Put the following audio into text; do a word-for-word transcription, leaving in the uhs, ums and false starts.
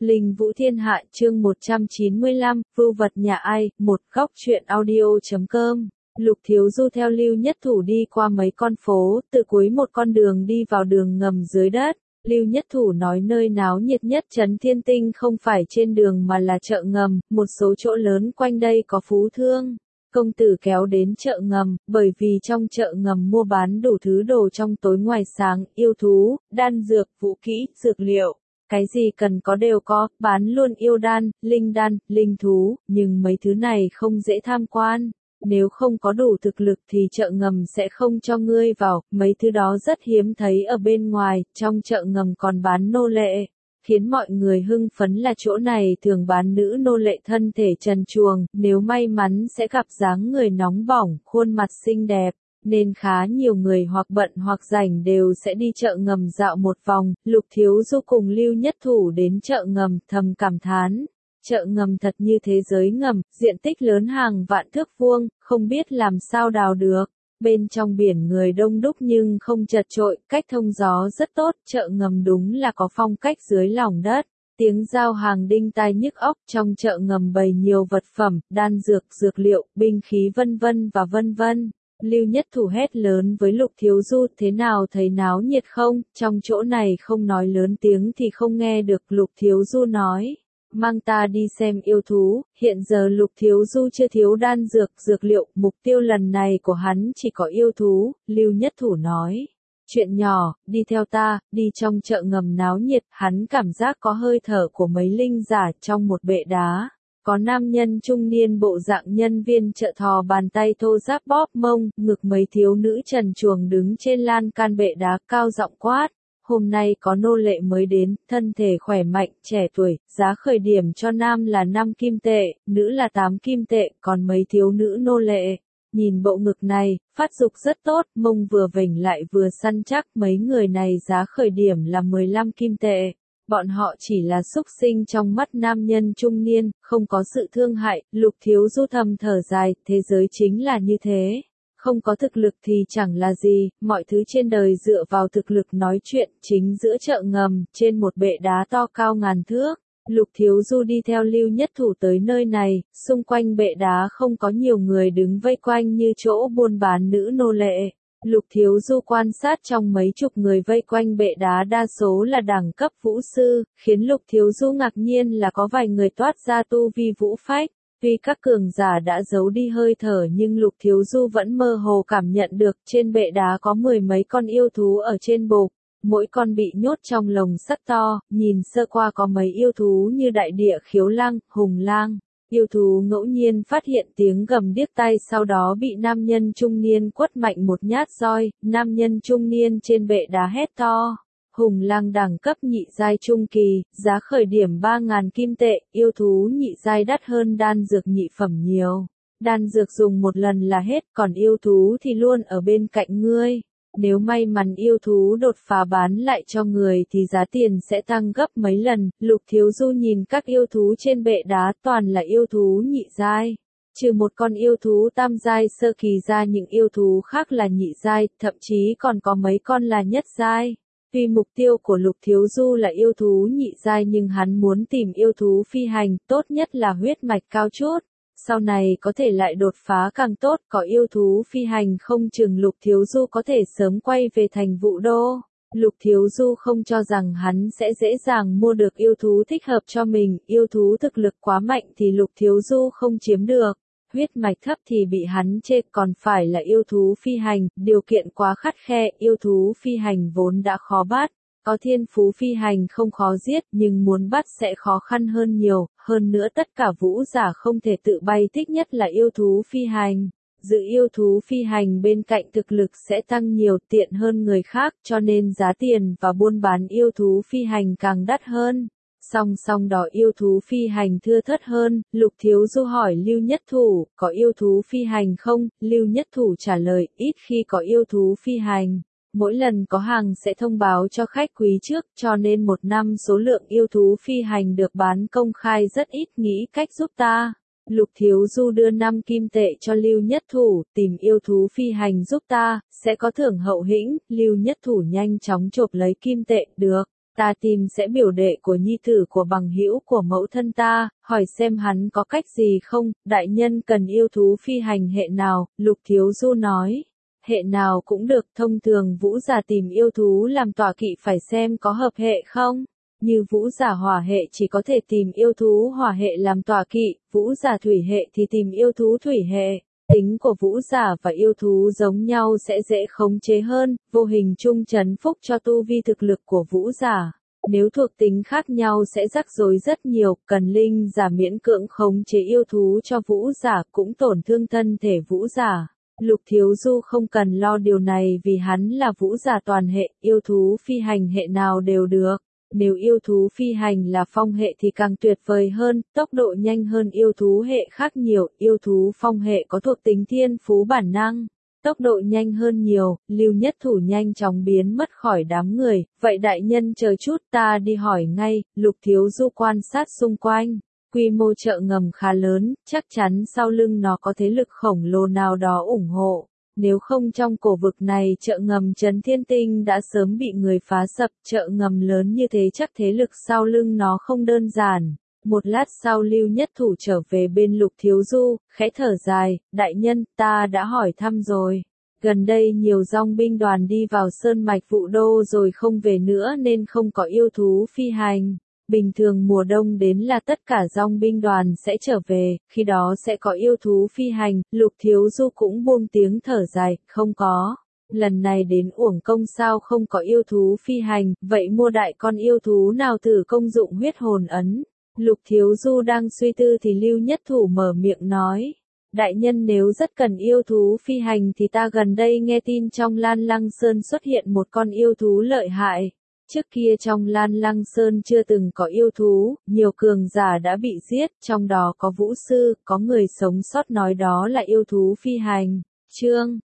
Linh Vũ Thiên Hạ chương một trăm chín mươi lăm, Vưu vật nhà ai, một góc truyện audio.com. Lục Thiếu Du theo Lưu Nhất Thủ đi qua mấy con phố, từ cuối một con đường đi vào đường ngầm dưới đất. Lưu Nhất Thủ nói nơi náo nhiệt nhất trấn Thiên Tinh không phải trên đường mà là chợ ngầm, một số chỗ lớn quanh đây có phú thương. Công tử kéo đến chợ ngầm, bởi vì trong chợ ngầm mua bán đủ thứ đồ trong tối ngoài sáng, yêu thú, đan dược, vũ kỹ, dược liệu. Cái gì cần có đều có, bán luôn yêu đan, linh đan, linh thú, nhưng mấy thứ này không dễ tham quan. Nếu không có đủ thực lực thì chợ ngầm sẽ không cho ngươi vào, mấy thứ đó rất hiếm thấy ở bên ngoài, trong chợ ngầm còn bán nô lệ. Khiến mọi người hưng phấn là chỗ này thường bán nữ nô lệ thân thể trần truồng, nếu may mắn sẽ gặp dáng người nóng bỏng, khuôn mặt xinh đẹp. Nên khá nhiều người hoặc bận hoặc rảnh đều sẽ đi chợ ngầm dạo một vòng. Lục Thiếu Du cùng Lưu Nhất Thủ đến chợ ngầm, thầm cảm thán. Chợ ngầm thật như thế giới ngầm, diện tích lớn hàng vạn thước vuông, không biết làm sao đào được. Bên trong biển người đông đúc nhưng không chật chội, cách thông gió rất tốt, chợ ngầm đúng là có phong cách dưới lòng đất. Tiếng giao hàng đinh tai nhức óc, trong chợ ngầm bày nhiều vật phẩm, đan dược, dược liệu, binh khí vân vân và vân vân. Lưu Nhất Thủ hét lớn với Lục Thiếu Du, thế nào thấy náo nhiệt không, trong chỗ này không nói lớn tiếng thì không nghe được. Lục Thiếu Du nói, mang ta đi xem yêu thú. Hiện giờ Lục Thiếu Du chưa thiếu đan dược, dược liệu, mục tiêu lần này của hắn chỉ có yêu thú. Lưu Nhất Thủ nói, chuyện nhỏ, đi theo ta, đi trong chợ ngầm náo nhiệt. Hắn cảm giác có hơi thở của mấy linh giả trong một bệ đá. Có nam nhân trung niên bộ dạng nhân viên chợ thò bàn tay thô ráp bóp mông, ngực mấy thiếu nữ trần truồng đứng trên lan can bệ đá cao giọng quát. Hôm nay có nô lệ mới đến, thân thể khỏe mạnh, trẻ tuổi, giá khởi điểm cho nam là năm kim tệ, nữ là tám kim tệ, còn mấy thiếu nữ nô lệ. Nhìn bộ ngực này, phát dục rất tốt, mông vừa vểnh lại vừa săn chắc, mấy người này giá khởi điểm là mười lăm kim tệ. Bọn họ chỉ là súc sinh trong mắt nam nhân trung niên, không có sự thương hại. Lục Thiếu Du thầm thở dài, thế giới chính là như thế. Không có thực lực thì chẳng là gì, mọi thứ trên đời dựa vào thực lực nói chuyện. Chính giữa chợ ngầm, trên một bệ đá to cao ngàn thước, Lục Thiếu Du đi theo Lưu Nhất Thủ tới nơi này. Xung quanh bệ đá không có nhiều người đứng vây quanh như chỗ buôn bán nữ nô lệ. Lục Thiếu Du quan sát trong mấy chục người vây quanh bệ đá đa số là đẳng cấp vũ sư, khiến Lục Thiếu Du ngạc nhiên là có vài người toát ra tu vi vũ phách. Tuy các cường giả đã giấu đi hơi thở nhưng Lục Thiếu Du vẫn mơ hồ cảm nhận được trên bệ đá có mười mấy con yêu thú ở trên bục. Mỗi con bị nhốt trong lồng sắt to, nhìn sơ qua có mấy yêu thú như đại địa khiếu lang, hùng lang. Yêu thú ngẫu nhiên phát hiện tiếng gầm điếc tai sau đó bị nam nhân trung niên quất mạnh một nhát roi, nam nhân trung niên trên bệ đá hét to. Hùng lang đẳng cấp nhị giai trung kỳ, giá khởi điểm ba nghìn kim tệ, yêu thú nhị giai đắt hơn đan dược nhị phẩm nhiều. Đan dược dùng một lần là hết, còn yêu thú thì luôn ở bên cạnh ngươi. Nếu may mắn yêu thú đột phá bán lại cho người thì giá tiền sẽ tăng gấp mấy lần. Lục Thiếu Du nhìn các yêu thú trên bệ đá toàn là yêu thú nhị giai. Trừ một con yêu thú tam giai sơ kỳ ra những yêu thú khác là nhị giai, thậm chí còn có mấy con là nhất giai. Tuy mục tiêu của Lục Thiếu Du là yêu thú nhị giai nhưng hắn muốn tìm yêu thú phi hành, tốt nhất là huyết mạch cao chút. Sau này có thể lại đột phá càng tốt, có yêu thú phi hành không chừng Lục Thiếu Du có thể sớm quay về thành Vũ Đô. Lục Thiếu Du không cho rằng hắn sẽ dễ dàng mua được yêu thú thích hợp cho mình, yêu thú thực lực quá mạnh thì Lục Thiếu Du không chiếm được. Huyết mạch thấp thì bị hắn chê, còn phải là yêu thú phi hành, điều kiện quá khắt khe, yêu thú phi hành vốn đã khó bắt. Có thiên phú phi hành không khó giết, nhưng muốn bắt sẽ khó khăn hơn nhiều, hơn nữa tất cả vũ giả không thể tự bay, thích nhất là yêu thú phi hành. Giữ yêu thú phi hành bên cạnh thực lực sẽ tăng nhiều, tiện hơn người khác, cho nên giá tiền và buôn bán yêu thú phi hành càng đắt hơn. Song song đó yêu thú phi hành thưa thớt hơn. Lục Thiếu Du hỏi Lưu Nhất Thủ, có yêu thú phi hành không? Lưu Nhất Thủ trả lời, ít khi có yêu thú phi hành. Mỗi lần có hàng sẽ thông báo cho khách quý trước, cho nên một năm số lượng yêu thú phi hành được bán công khai rất ít, nghĩ cách giúp ta. Lục Thiếu Du đưa năm kim tệ cho Lưu Nhất Thủ, tìm yêu thú phi hành giúp ta, sẽ có thưởng hậu hĩnh. Lưu Nhất Thủ nhanh chóng chộp lấy kim tệ, được. Ta tìm sẽ biểu đệ của nhi tử của bằng hữu của mẫu thân ta, hỏi xem hắn có cách gì không, đại nhân cần yêu thú phi hành hệ nào, Lục Thiếu Du nói. Hệ nào cũng được, thông thường vũ giả tìm yêu thú làm tọa kỵ phải xem có hợp hệ không. Như vũ giả hỏa hệ chỉ có thể tìm yêu thú hỏa hệ làm tọa kỵ, vũ giả thủy hệ thì tìm yêu thú thủy hệ. Tính của vũ giả và yêu thú giống nhau sẽ dễ khống chế hơn, vô hình chung trấn phúc cho tu vi thực lực của vũ giả. Nếu thuộc tính khác nhau sẽ rắc rối rất nhiều, cần linh giả miễn cưỡng khống chế yêu thú cho vũ giả cũng tổn thương thân thể vũ giả. Lục Thiếu Du không cần lo điều này vì hắn là vũ giả toàn hệ, yêu thú phi hành hệ nào đều được. Nếu yêu thú phi hành là phong hệ thì càng tuyệt vời hơn, tốc độ nhanh hơn yêu thú hệ khác nhiều, yêu thú phong hệ có thuộc tính thiên phú bản năng. Tốc độ nhanh hơn nhiều, Lưu Nhất Thủ nhanh chóng biến mất khỏi đám người, vậy đại nhân chờ chút ta đi hỏi ngay, Lục Thiếu Du quan sát xung quanh. Quy mô chợ ngầm khá lớn, chắc chắn sau lưng nó có thế lực khổng lồ nào đó ủng hộ. Nếu không trong cổ vực này chợ ngầm Trấn Thiên Tinh đã sớm bị người phá sập, chợ ngầm lớn như thế chắc thế lực sau lưng nó không đơn giản. Một lát sau Lưu Nhất Thủ trở về bên Lục Thiếu Du, khẽ thở dài, đại nhân, ta đã hỏi thăm rồi. Gần đây nhiều dòng binh đoàn đi vào sơn mạch Vũ Đô rồi không về nữa nên không có yêu thú phi hành. Bình thường mùa đông đến là tất cả dòng binh đoàn sẽ trở về, khi đó sẽ có yêu thú phi hành, Lục Thiếu Du cũng buông tiếng thở dài, không có. Lần này đến uổng công sao không có yêu thú phi hành, vậy mua đại con yêu thú nào thử công dụng huyết hồn ấn. Lục Thiếu Du đang suy tư thì Lưu Nhất Thủ mở miệng nói. Đại nhân nếu rất cần yêu thú phi hành thì ta gần đây nghe tin trong Lan Lăng Sơn xuất hiện một con yêu thú lợi hại. Trước kia trong Lan Lăng Sơn chưa từng có yêu thú, nhiều cường giả đã bị giết, trong đó có vũ sư, có người sống sót nói đó là yêu thú phi hành. Chương